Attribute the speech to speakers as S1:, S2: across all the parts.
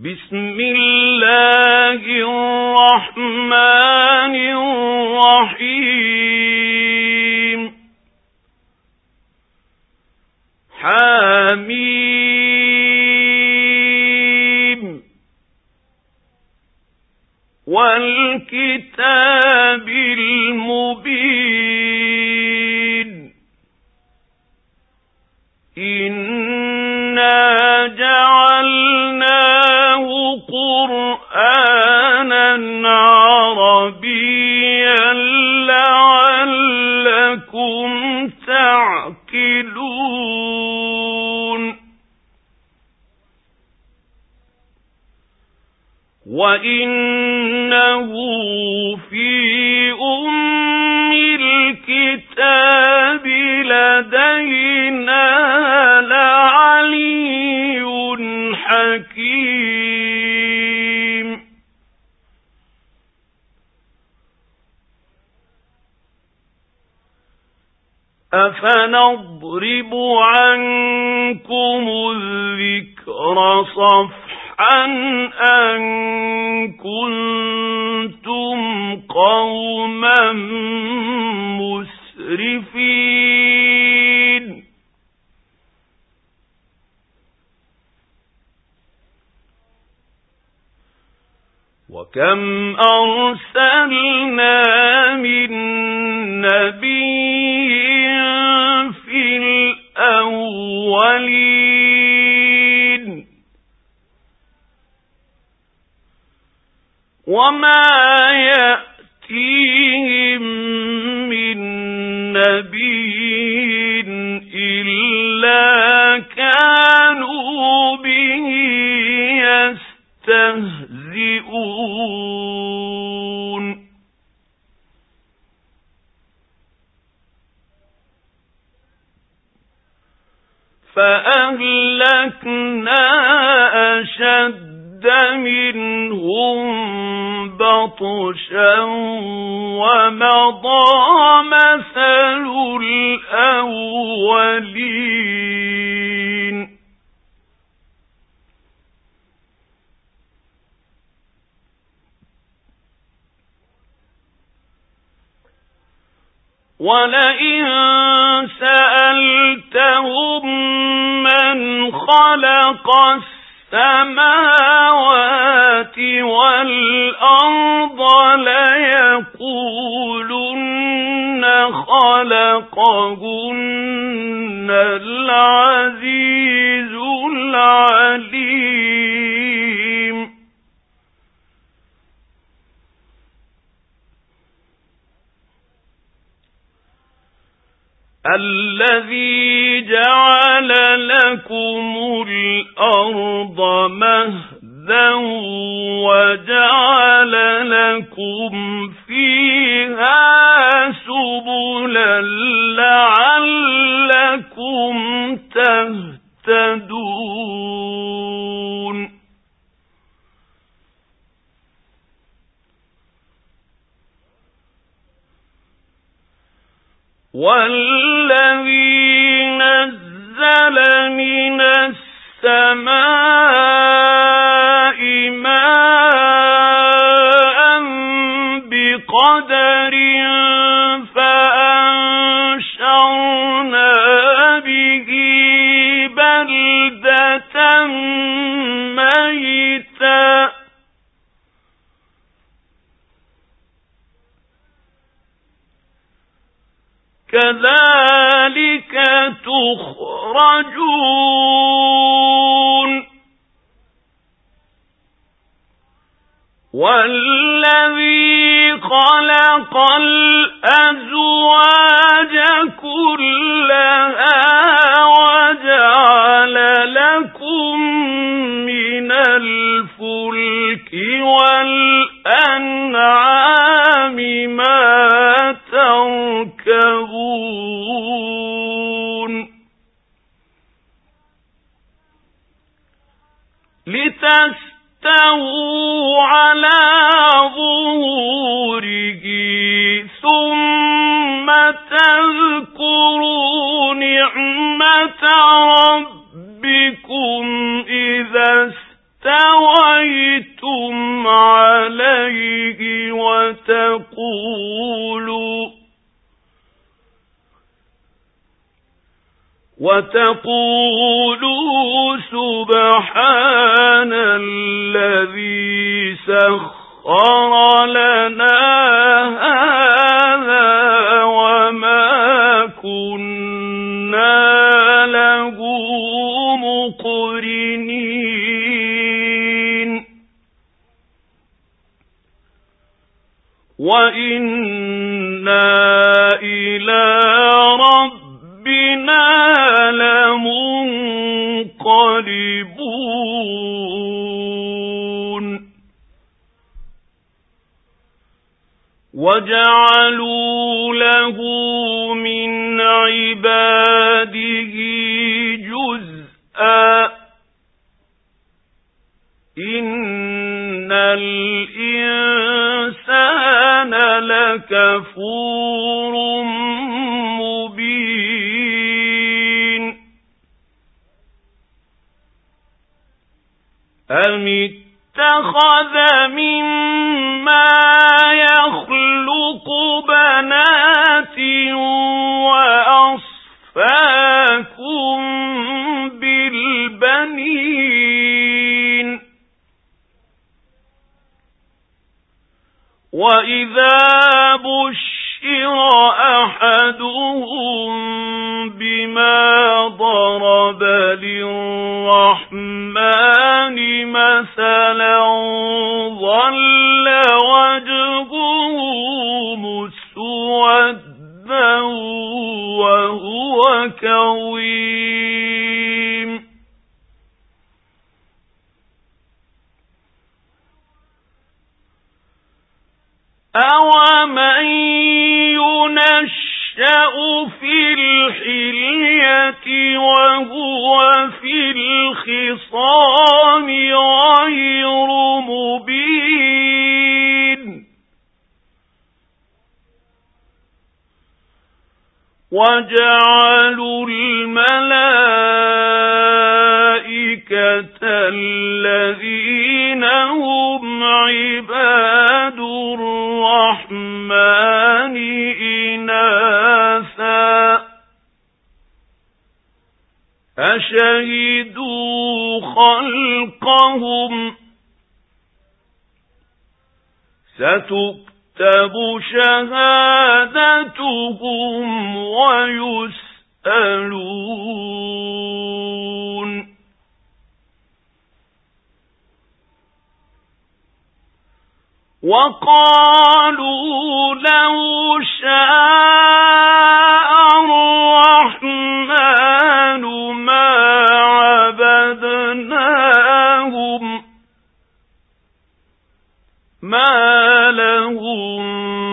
S1: بسم الله الرحمن الرحيم حميم والكتاب المبين إنا جعلناه قرآنا عربيا لعلكم تعقلون وإنه في أم الكتاب لدينا لعلي حكيم أفنضرب عنكم الذكر صفحا أن كنتم قوما مسرفين وكم أرسلنا من نبي في الأولين وما يأتيهم من نبي إلا كانوا به يستهزئون فأهلكنا أشد منهم بطشا ومضى مثل الأولين ولئن سألتهم من خلق السماوات والأرض ليقولن خلقهن العزيز العليم الذي جعل لكم الأرض مهدا وجعل لكم فيها سبلا لعلكم تهتدون والذي نزل من السماء ماء بقدر فأنشرنا به بلدة ميتا كذلك تخرجون والذي خلق الأزواج كلها وجعل لكم من الفلك والأنعام ما تركبون لتستووا على ظهوره ثم تذكروا نعمة ربكم إذا استوى فقولوا سبحان الذي سخر لنا هذا وما كنا له مقرنين وإنا إلى ربنا لمنقلبون وجعلوا له من عباده جزءا إن الإنسان لكفور مبين أم اتخذ مما يخلق بنات وأصفاكم بالبنين وإذا بشر أحدهم بما ضرب للرحمن مثلا ظل وجهه مسودا وهو كظيم أَوَمَن يُنَشَّأُ فِي الْحِلْيَةِ وَهُوَ فِي الْخِصَامِ غَيْرُ مُبِينٍ وَجَعَلُوا الْمَلَائِكَةَ الَّذِينَ هُمْ عِبَادُ الرَّحْمَنِ إِنَاثًا أَشَهِدُوا خَلْقَهُمْ ستكتب شهادتهم ويسألون وقالوا لو شاء الرحمن ما عبدناهم ما لهم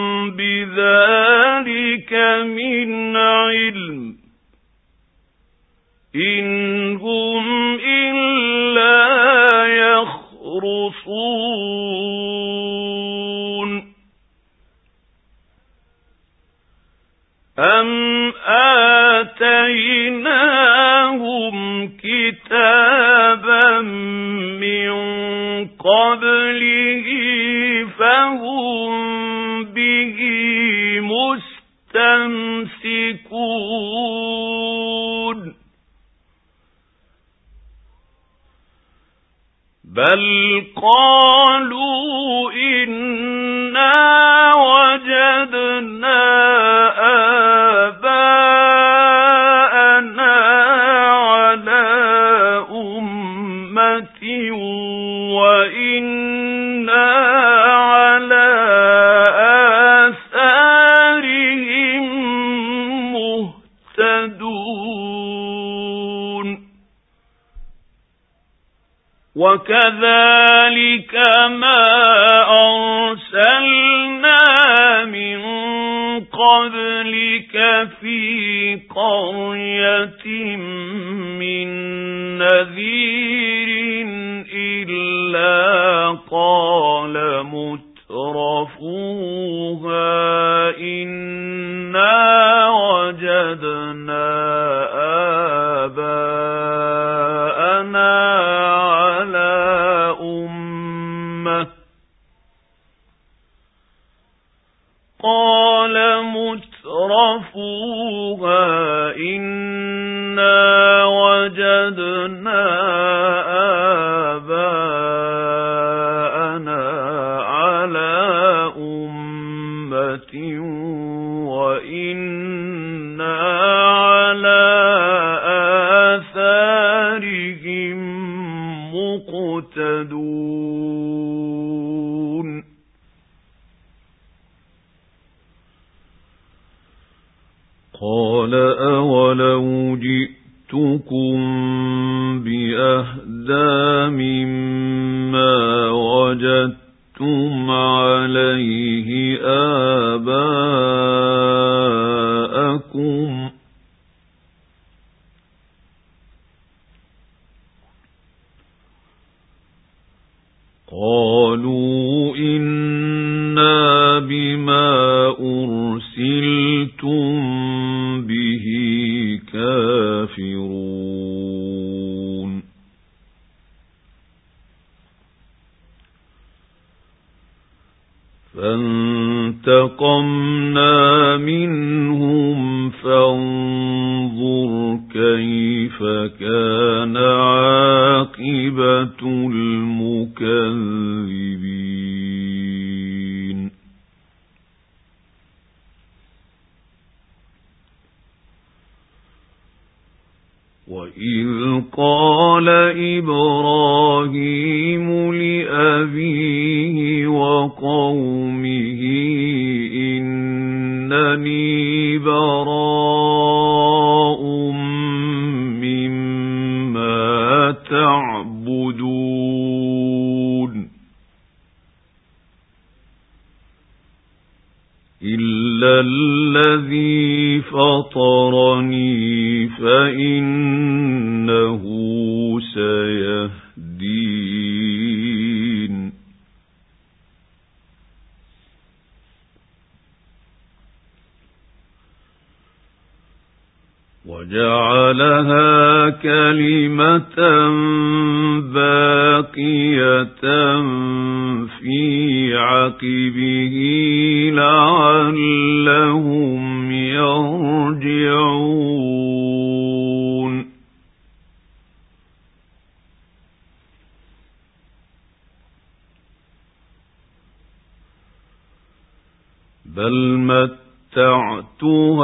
S1: بذلك من علم إن هم إلا يخرصون أم آتيناهم كتابا من قبله فهم به مستمسكون بل قالوا إنا وجدنا آباءنا على أمة وإنا على آثارهم مهتدون وكذلك ما أرسلنا من قبلك في قرية من نذير إلا قال مترفوها إنا وجدنا آباءنا على أمة قال مترفوها إنا وجدنا وجدنا آباءنا على أمة وإنا على آثارهم مقتدون قال أولو جئتكم بأهدى مما وجدتم عليه آباءكم قالوا إنا بما أرسلتم به كافرون فانتقمنا منهم فانظر كيف كان عاقبة المكذبين وإذ قال إبراهيم لأبيه وقومه إنني براء مما تعبدون إلا الذي فطرني فإنه سيهدين وجعلها كلمة باقية في عقبه لعلهم يرجعون بل متعت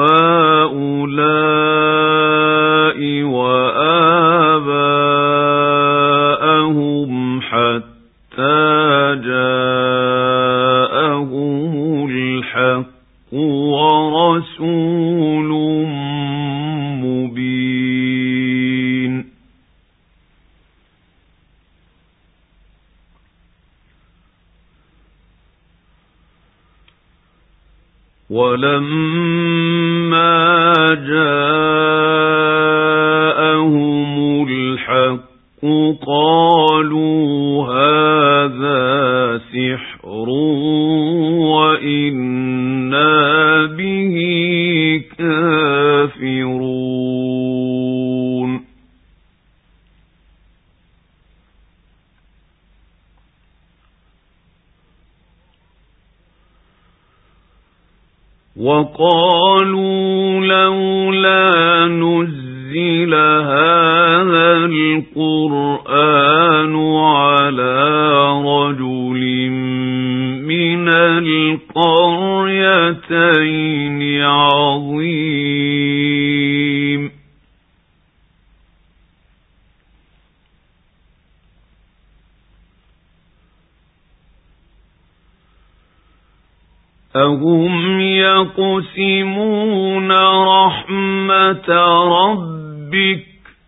S1: هؤلاء وآباءهم حتى جاءهم الحق ورسول مبين ولما جاءهم الحق قالوا هذا سحر وإنا به كافرون وقالوا لولا نزل هذا القرآن على رجل من القريتين عظيم أهم يقسمون رحمة ربك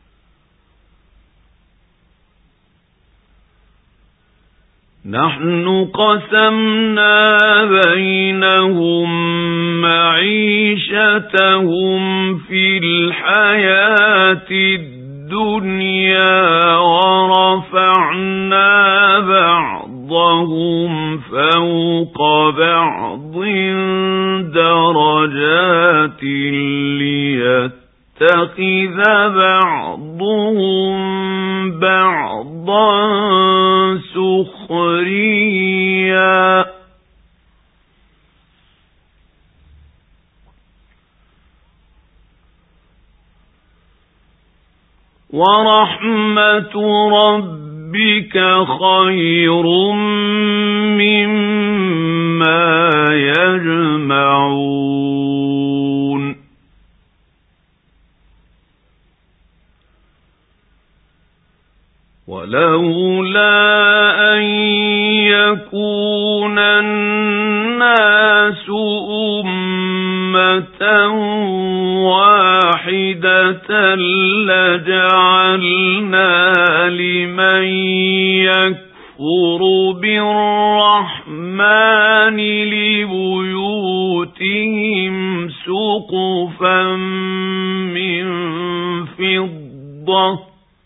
S1: نحن قسمنا بينهم معيشتهم في الحياة الدنيا ورفعنا بعضهم فوق بعض درجات ليتخذ بعضهم بعضا سخريا وَرَحْمَةُ رَبِّكَ خَيْرٌ مِّمَّا يَجْمَعُونَ وَلَوْلَا أَن يَكُونَ النَّاسُ أُمَّةً وَاحِدَةً لَّجَعَلْنَا لِمَن يَكْفُرُ بِالرَّحْمَٰنِ لِبُيُوتِهِمْ سُقُفًا مِّن فِضَّةٍ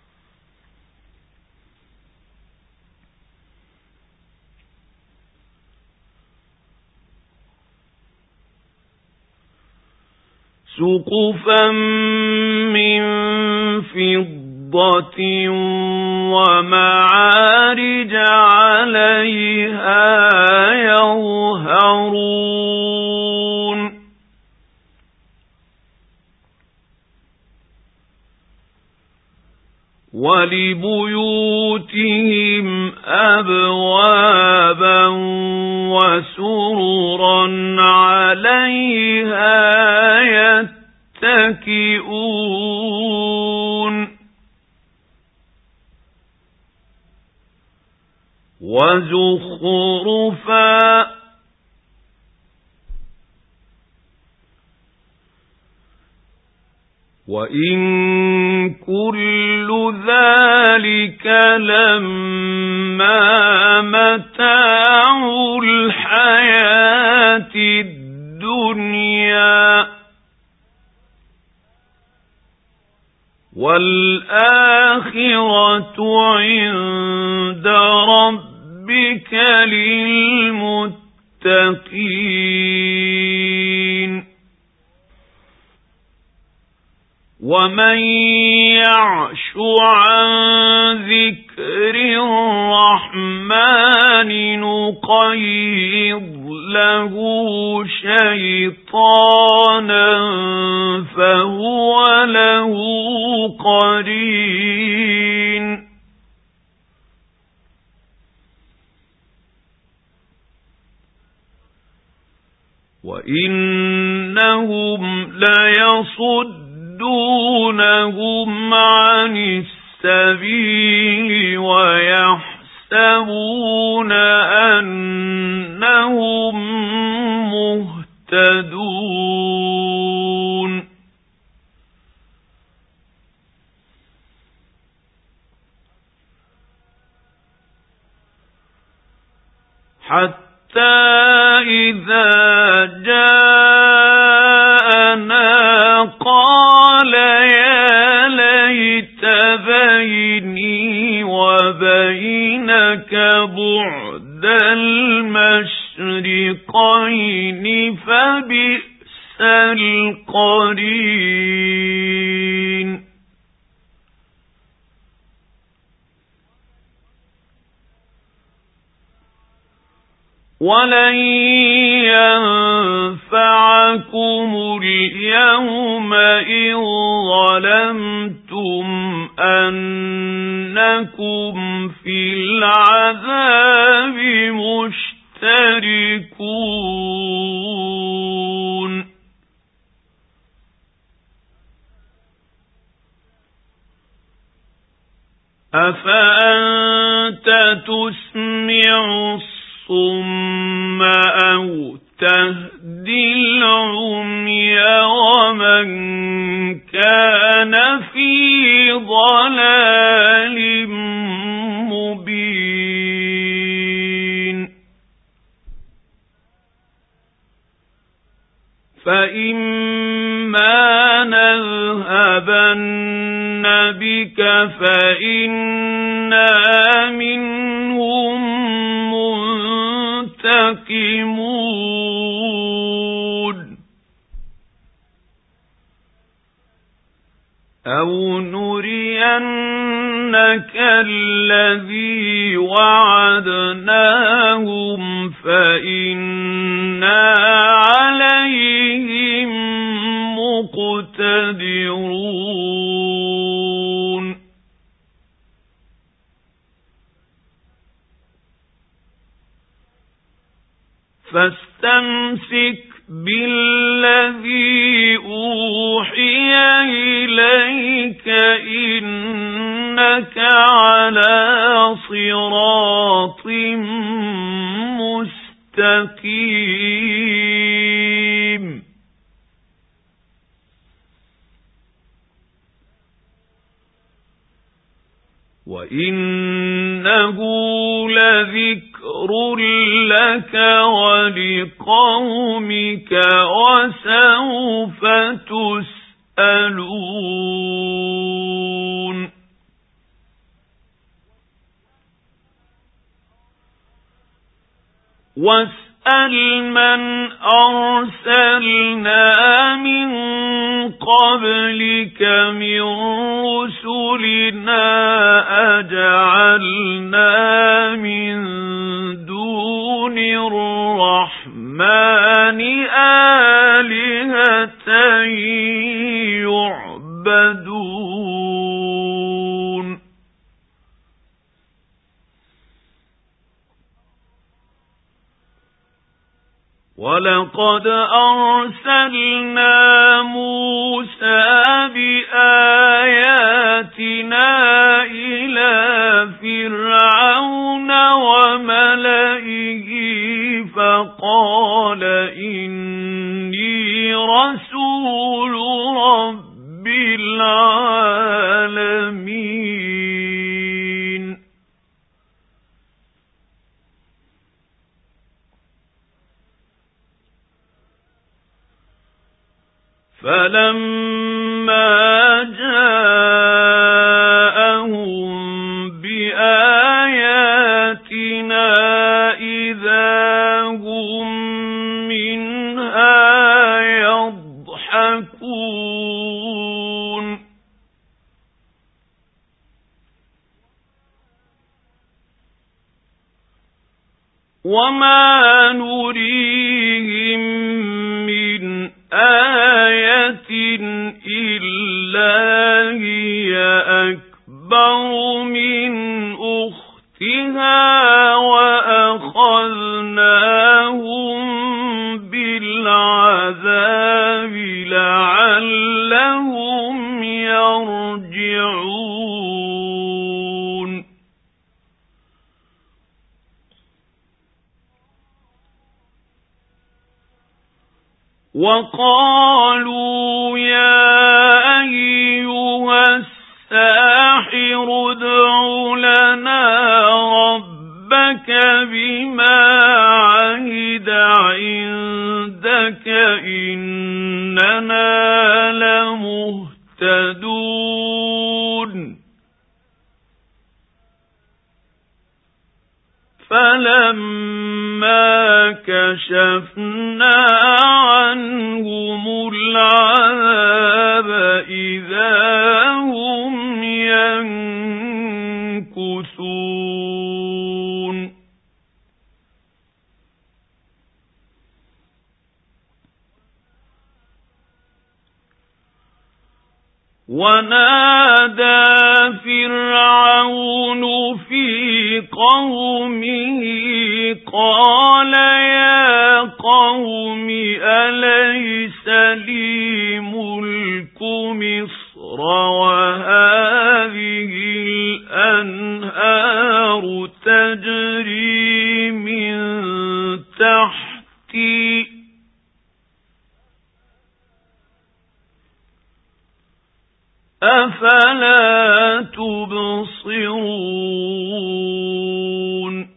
S1: وَمَعَارِجَ عَلَيْهَا يَظْهَرُونَ وَلِبُيُوتِهِمْ أَبْوَابًا وَسُرُرًا عَلَيْهَا يَتَّكِئُونَ وَزُخْرُفًا ۚ وَإِن كُلُّ ذَلِكَ لَمَّا مَتَاعُ الْحَيَاةِ الدُّنْيَا وَالْآخِرَةُ عِندَ رَبِّكَ لِلْمُتَّقِينَ وَمَن يَعْشُ عَن ذِكْرِ الرَّحْمَٰنِ نُقَيِّضْ لَهُ شَيْطَانًا فَهُوَ لَهُ قَرِينٌ وَإِنَّهُمْ لَيَصُدُّونَهُمْ عَنِ السَّبِيلِ وَيَحْسَبُونَ أَنَّهُم مُّهْتَدُونَ حَتَّى إِذَا جَاءَنَا قَالَ يَا لَيْتَ بَيْنِي وَبَيْنَكَ بُعْدَ الْمَشْرِقَيْنِ فَبِئْسَ الْقَرِينُ وَلَن يَنفَعَكُمُ الْيَوْمَ إِذ ظَّلَمْتُمْ أَنَّكُمْ فِي الْعَذَابِ مُشْتَرِكُونَ أَفَأَنتَ تُسْمِعُ الصُّمَّ أَوْ تَهْدِي الْعُمْيَ وَمَنْ كَانَ فِي ضَلَالٍ مُبِينٍ فَإِمَّا نَذْهَبَنَّ بِكَ فَإِنَّا مِنْهُمْ مُنْتَقِمُونَ أَوْ نُرِيَنَّكَ الَّذِي وَعَدْنَاهُمْ فَإِنَّا عَلَيْهِمْ مُقْتَدِرُونَ فاستمسك بالذي أوحي إليك إنك على صراط مستقيم وإنه لذكر لك ولقومك وسوف تسألون واسأل من أرسلنا من قبلك من رسلنا أجعلنا من دون الرحمن آلهة يعبدون ولقد أرسلنا موسى بآياتنا إلى فرعون وملئه فقال إني رسول رب العالمين فلما جاءهم بآياتنا إذا هم منها يضحكون وما نريهم من آية إلا هي أكبر من أختها وأخذناهم بالعذاب لعلهم يرجعون وقالوا يا أيها الساحر ادع لنا ربك بما عهد عندك إننا لمهتدون فلما كشفنا عنهم العذاب إذا هم ينكثون ونادى فرعون في قومه قال يا قوم أليس لي ملك مصر وهذه الأنهار تجري من تحتي أفلا تبصرون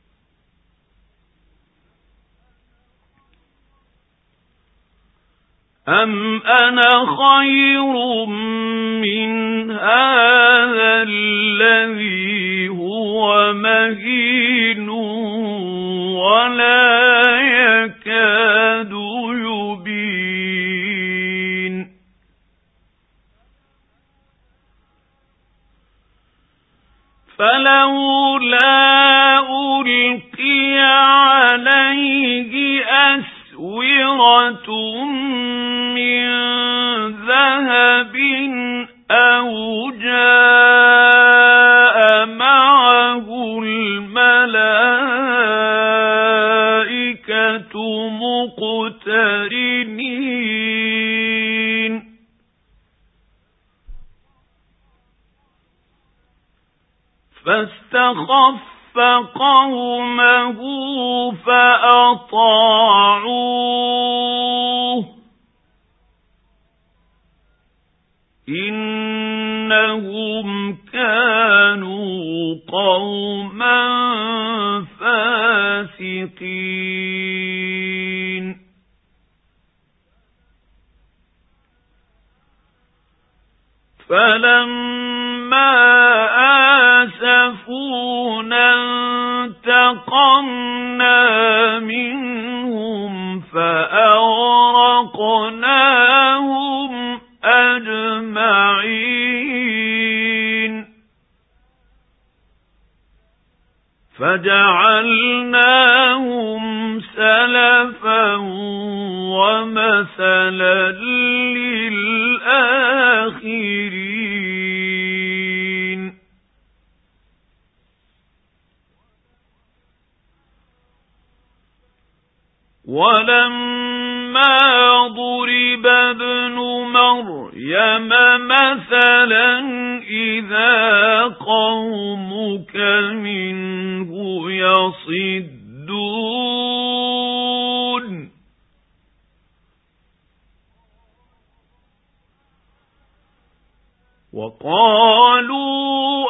S1: أم أنا خير من هذا الذي هو مهين ولا يكاد يبين فلولا ألقي عليه أسورة من ذهب أو جاء معه الملائكة فاستخف قومه فأطاعوه إنهم كانوا قوما فاسقين فلما آسفونا انتقمنا منهم فأغرقناهم أجمعين فجعلناهم سلفا ومثلا للآخرين ولما ضرب ابن مريم مثلا إذا قومك منه يصدون وقالوا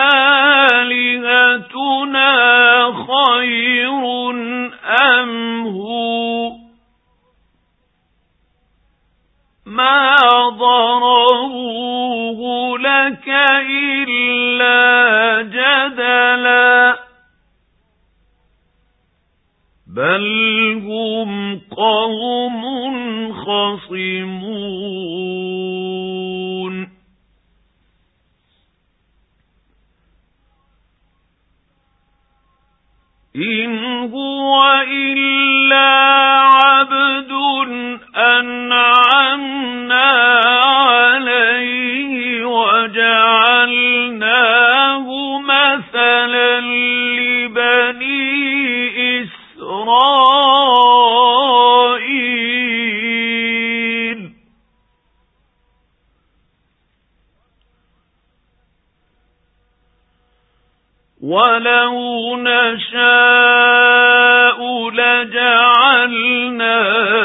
S1: أآلهتنا خير أم هو ما ضرروه لك إلا جدلا بل هم قوم خصمون إن هو إلا عبد أنعمنا عليه وجعلناه مثلا لبني إسرائيل ولو نشاء لجعلنا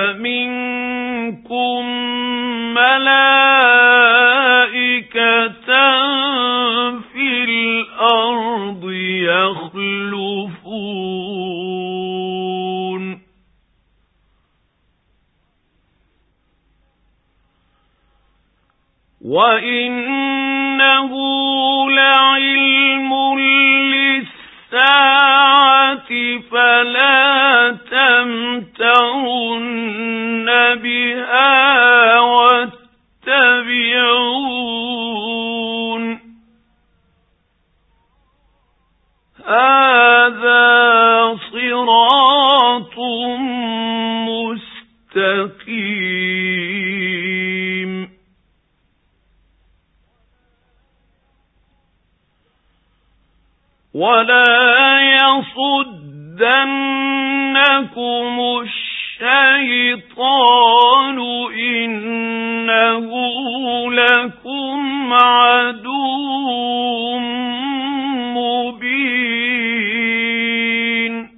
S1: منكم ملائكة في الأرض يخلفون وإنه لعلم للساعة فلا تمترن بها واتبعون هذا صراط مستقيم ولا يصدنكم الشيطان إنه لكم عدو مبين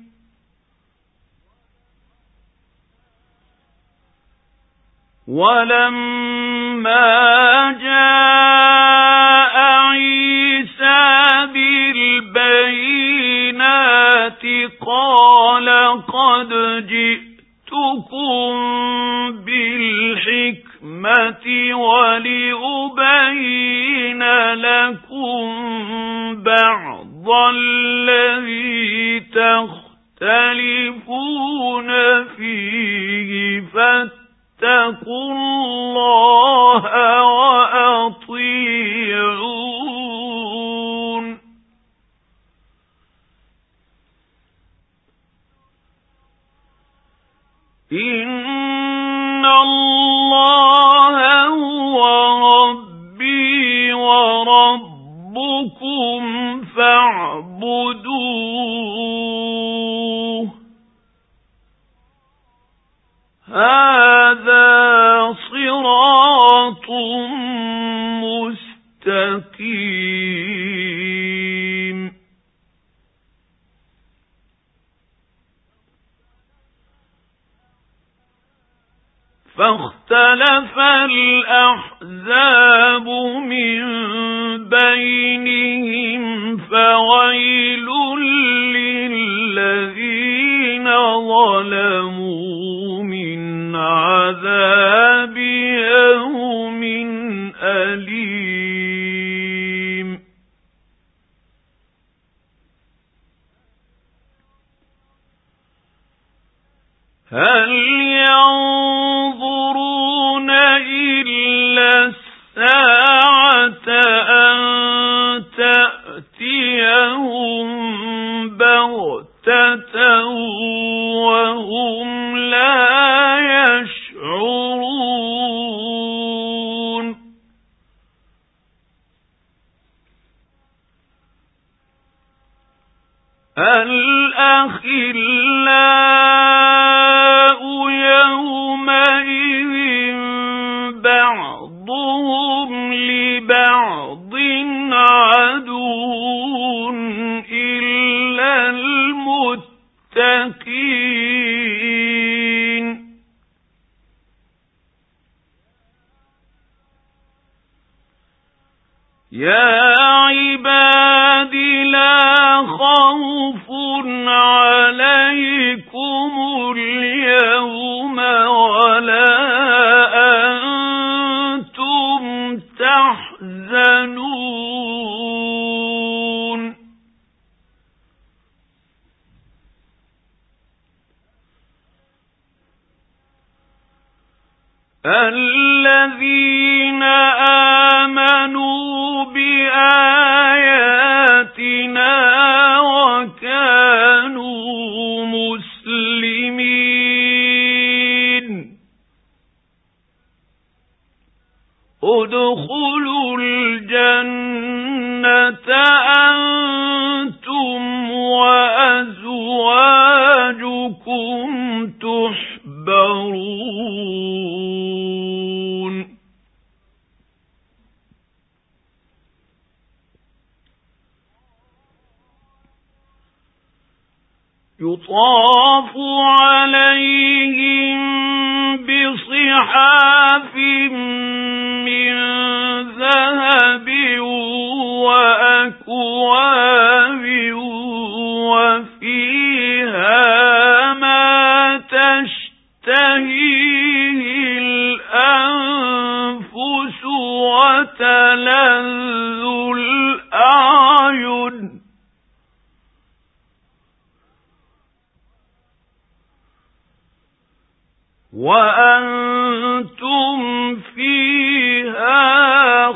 S1: ولما جاء عيسى بالبينات قال قد جئتكم بالحكمة ولأبين لكم بعض الذي تختلفون فيه فاتقوا الله وأطيعون إن الله هو ربي وربكم فاعبدوه هذا صراط مستقيم فاختلف الأحزاب من بينهم فويل للذين ظلموا من عذاب يوم أليم هل ينظرون إلا الساعة أن تأتيهم بغتة وهم لا يشعرون الأخلاء يومئذ بعضهم لبعض عدو إلا المتقين يا عباد لا خوف عليكم اليوم ولا أنتم تحزنون الذين آمنوا بآياتنا وكانوا مسلمين ادخلوا الجنة أنتم وأزواجكم تحبرون يطاف عليهم بصحاف من ذهب وأكواب وفيها ما تشتهيه الأنفس وتلذ الأعين وأنتم فيها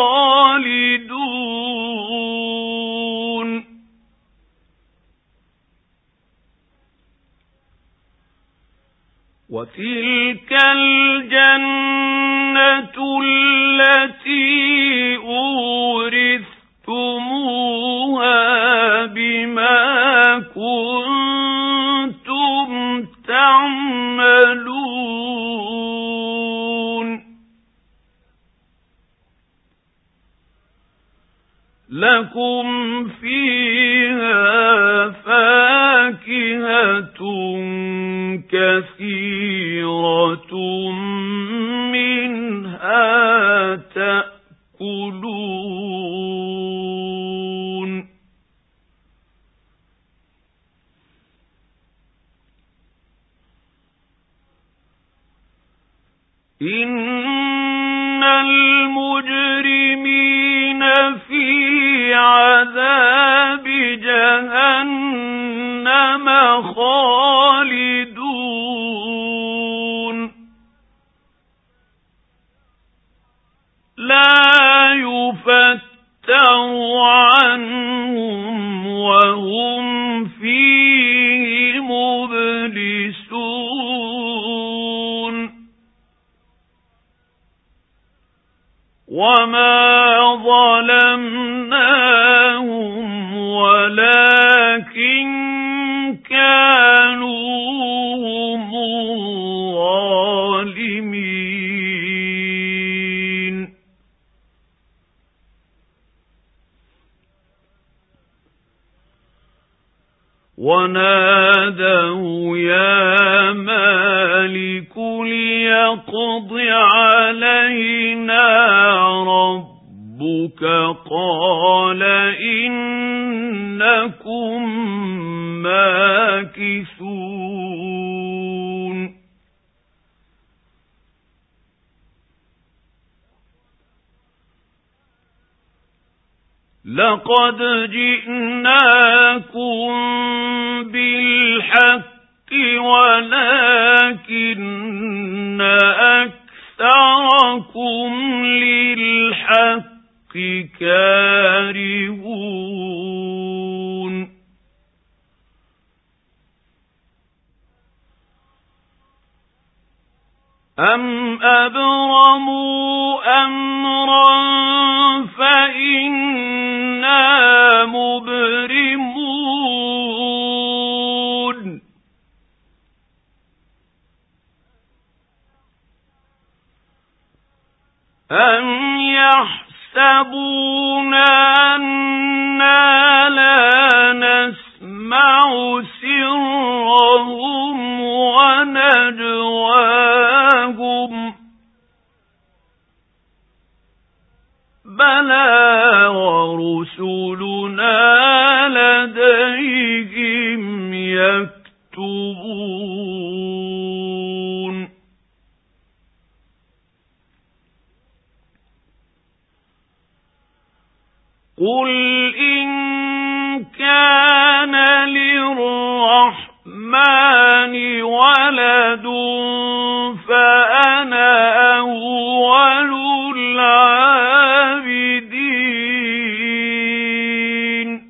S1: خالدون وتلك الجنة التي أورثتموها بما كنتم تعملون لكم فيها فاكهة كثيرة منها تأكلون إن المجرمين في عذاب جهنم خالدون لا يفتر عنهم وهم فيه مبلسون وما ظلمناهم ولكن كانوا هم الظالمين ونادوا يا مالك ليقضي يقض علينا ربك قال إنكم ماكثون لقد جئناكم بالحق ولكن أكثركم للحق كارهون أم أبرموا أمرا فإنا مبرمون أم يحسبون أنا لا نسمع سرهم ونجواهم بلى ورسلنا لديهم يكتبون قل إن كان للرحمن ولد فأنا أول العابدين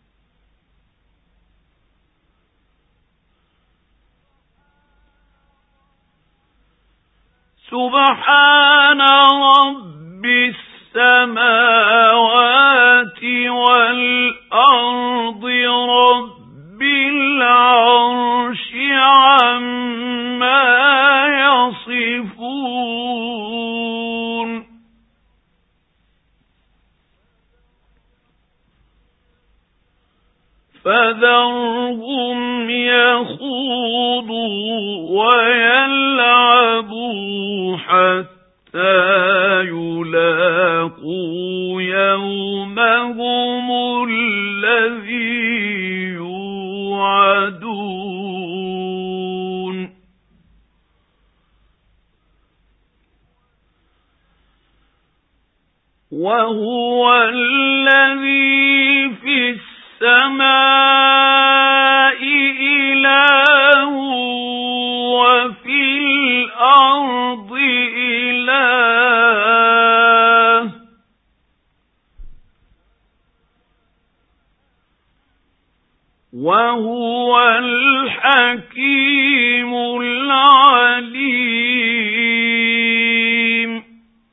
S1: سبحان رب السماوات والأرض رب العرش عما يصفون فذرهم يخوضوا ويلعبوا حتى يلاقوا يومهم الذي يوعدون وهو الذي في السماء إله وفي الأرض إله وهو الحكيم العليم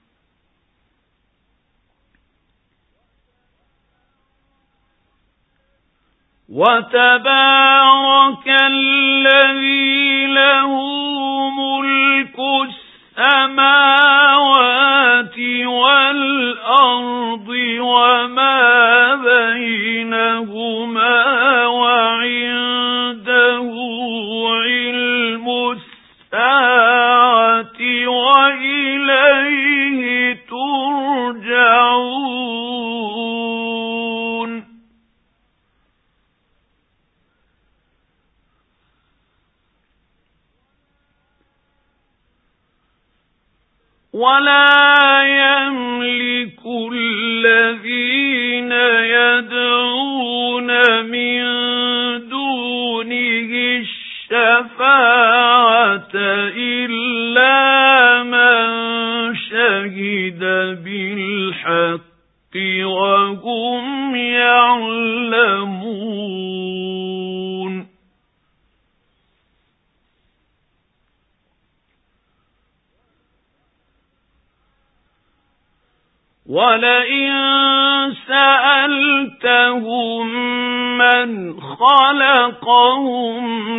S1: وتبارك الذي له ملك السماوات والأرض وما بينهما وعنده علم الساعة وإليه ترجعون ولا يملك الذين يدعون من دونه الشفاعة إلا من شهد بالحق وهم يعلمون ولئن سألتهم من خلقهم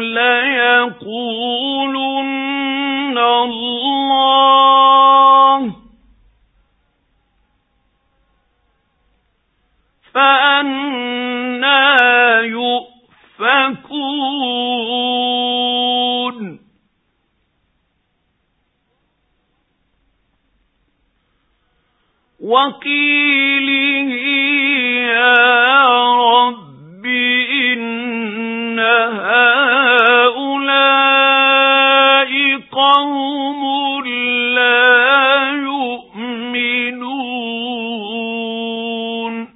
S1: ليقولن الله فأنى يؤفكون وقيله يا رب إن هؤلاء قوم لا يؤمنون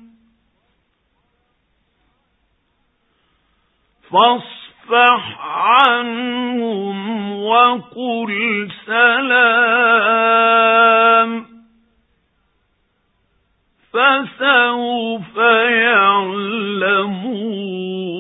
S1: فاصفح عنهم وقل سلام فسوف يعلمون